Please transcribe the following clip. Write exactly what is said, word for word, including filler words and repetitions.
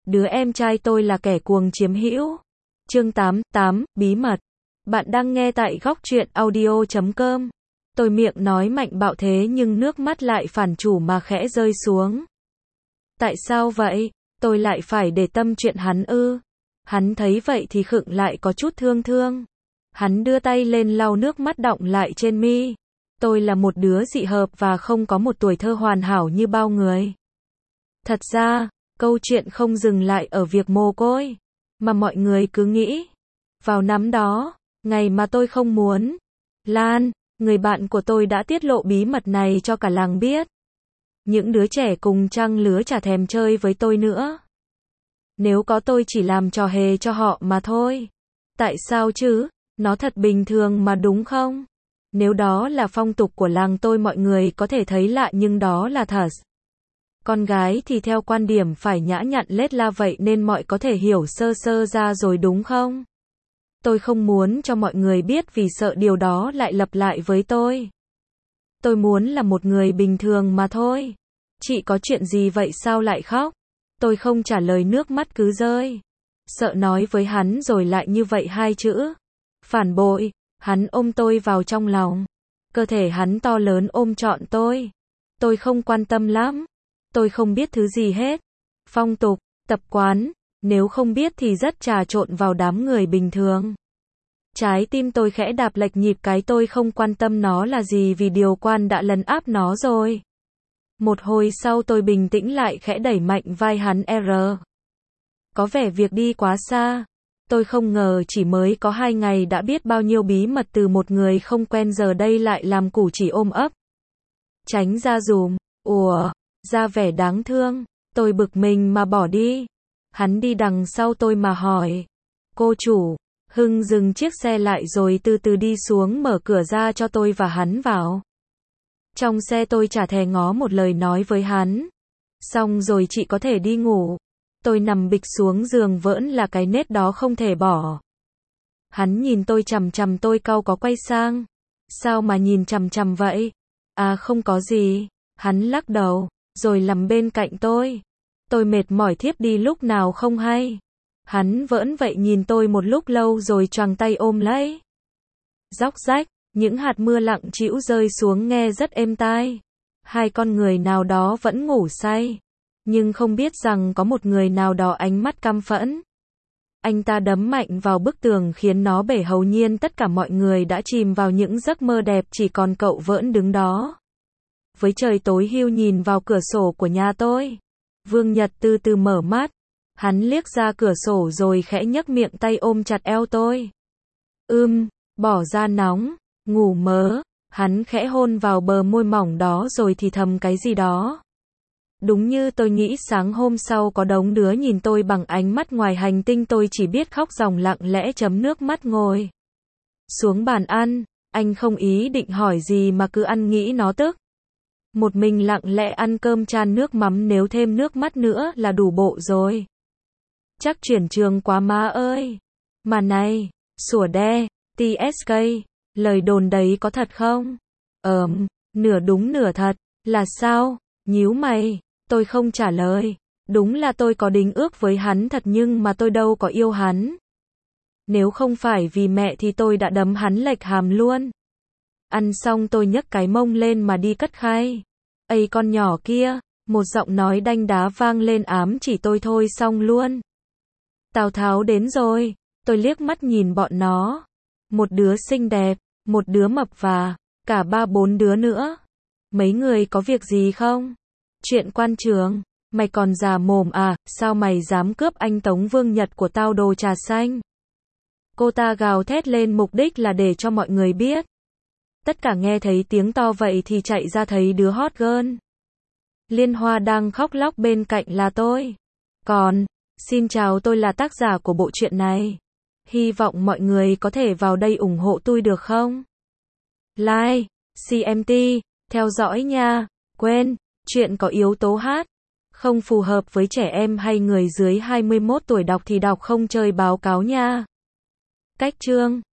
Đứa em trai tôi là kẻ cuồng chiếm hữu. Chương tám, tám, bí mật. Bạn đang nghe tại góc truyện audio chấm com. Tôi miệng nói mạnh bạo thế nhưng nước mắt lại phản chủ mà khẽ rơi xuống. Tại sao vậy? Tôi lại phải để tâm chuyện hắn ư? Hắn thấy vậy thì khựng lại có chút thương thương. Hắn đưa tay lên lau nước mắt đọng lại trên mi. Tôi là một đứa dị hợp và không có một tuổi thơ hoàn hảo như bao người. Thật ra, câu chuyện không dừng lại ở việc mồ côi, mà mọi người cứ nghĩ. Vào năm đó, ngày mà tôi không muốn, Lan, người bạn của tôi đã tiết lộ bí mật này cho cả làng biết. Những đứa trẻ cùng trang lứa chả thèm chơi với tôi nữa. Nếu có tôi chỉ làm trò hề cho họ mà thôi. Tại sao chứ? Nó thật bình thường mà đúng không? Nếu đó là phong tục của làng tôi mọi người có thể thấy lạ nhưng đó là thật. Con gái thì theo quan điểm phải nhã nhặn lết la vậy nên mọi có thể hiểu sơ sơ ra rồi đúng không? Tôi không muốn cho mọi người biết vì sợ điều đó lại lặp lại với tôi. Tôi muốn là một người bình thường mà thôi. Chị có chuyện gì vậy sao lại khóc? Tôi không trả lời nước mắt cứ rơi. Sợ nói với hắn rồi lại như vậy hai chữ. Phản bội, hắn ôm tôi vào trong lòng. Cơ thể hắn to lớn ôm trọn tôi. Tôi không quan tâm lắm. Tôi không biết thứ gì hết. Phong tục, tập quán, nếu không biết thì rất trà trộn vào đám người bình thường. Trái tim tôi khẽ đạp lệch nhịp cái tôi không quan tâm nó là gì vì điều quan đã lấn áp nó rồi. Một hồi sau tôi bình tĩnh lại khẽ đẩy mạnh vai hắn R. Có vẻ việc đi quá xa. Tôi không ngờ chỉ mới có hai ngày đã biết bao nhiêu bí mật từ một người không quen giờ đây lại làm củ chỉ ôm ấp. Tránh ra dùm, ủa, ra vẻ đáng thương, tôi bực mình mà bỏ đi. Hắn đi đằng sau tôi mà hỏi. Cô chủ, Hưng dừng chiếc xe lại rồi từ từ đi xuống mở cửa ra cho tôi và hắn vào. Trong xe tôi chả thèm ngó một lời nói với hắn. Xong rồi chị có thể đi ngủ. Tôi nằm bịch xuống giường vẫn là cái nết đó không thể bỏ. Hắn nhìn tôi chằm chằm tôi cau có quay sang. Sao mà nhìn chằm chằm vậy? À không có gì. Hắn lắc đầu, rồi nằm bên cạnh tôi. Tôi mệt mỏi thiếp đi lúc nào không hay. Hắn vẫn vậy nhìn tôi một lúc lâu rồi choàng tay ôm lấy. Róc rách, những hạt mưa lặng trĩu rơi xuống nghe rất êm tai. Hai con người nào đó vẫn ngủ say. Nhưng không biết rằng có một người nào đó ánh mắt căm phẫn. Anh ta đấm mạnh vào bức tường khiến nó bể hầu nhiên tất cả mọi người đã chìm vào những giấc mơ đẹp chỉ còn cậu vẫn đứng đó. Với trời tối hưu nhìn vào cửa sổ của nhà tôi. Vương Nhật từ từ mở mắt. Hắn liếc ra cửa sổ rồi khẽ nhấc miệng tay ôm chặt eo tôi. Ưm, bỏ ra nóng, ngủ mớ. Hắn khẽ hôn vào bờ môi mỏng đó rồi thì thầm cái gì đó. Đúng như tôi nghĩ sáng hôm sau có đống đứa nhìn tôi bằng ánh mắt ngoài hành tinh tôi chỉ biết khóc ròng lặng lẽ chấm nước mắt ngồi. Xuống bàn ăn, anh không ý định hỏi gì mà cứ ăn nghĩ nó tức. Một mình lặng lẽ ăn cơm chan nước mắm nếu thêm nước mắt nữa là đủ bộ rồi. Chắc chuyển trường quá má ơi. Mà này, sủa đe, tê ét ca, lời đồn đấy có thật không? Ờm, nửa đúng nửa thật, là sao? Nhíu mày, tôi không trả lời. Đúng là tôi có đính ước với hắn thật nhưng mà tôi đâu có yêu hắn. Nếu không phải vì mẹ thì tôi đã đấm hắn lệch hàm luôn. Ăn xong tôi nhấc cái mông lên mà đi cất khay. Ây con nhỏ kia, một giọng nói đanh đá vang lên ám chỉ tôi thôi xong luôn. Tào Tháo đến rồi, tôi liếc mắt nhìn bọn nó. Một đứa xinh đẹp, một đứa mập và, cả ba bốn đứa nữa. Mấy người có việc gì không? Chuyện quan trường, mày còn già mồm à, sao mày dám cướp anh Tống Vương Nhật của tao đồ trà xanh? Cô ta gào thét lên mục đích là để cho mọi người biết. Tất cả nghe thấy tiếng to vậy thì chạy ra thấy đứa hot girl. Liên Hoa đang khóc lóc bên cạnh là tôi. Còn, xin chào tôi là tác giả của bộ truyện này. Hy vọng mọi người có thể vào đây ủng hộ tôi được không? Like, xê em tê, theo dõi nha. Quên, chuyện có yếu tố hát. Không phù hợp với trẻ em hay người dưới hai mươi mốt tuổi đọc thì đọc không chơi báo cáo nha. Cách chương